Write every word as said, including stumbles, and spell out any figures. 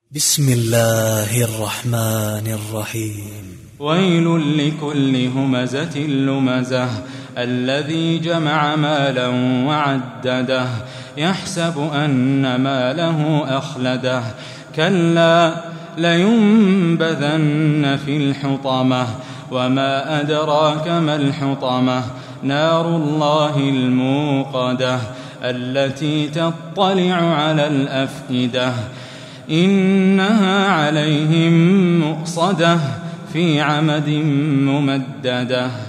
بسم الله الرحمن الرحيم. ويل لكل همزة لمزة الذي جمع مالا وعدده يحسب أن ماله أخلده كلا لينبذن في الحطمة وما أدراك ما الحطمة نار الله الموقدة التي تطلع على الأفئدة إنها عليهم مؤصدة في عمد ممددة.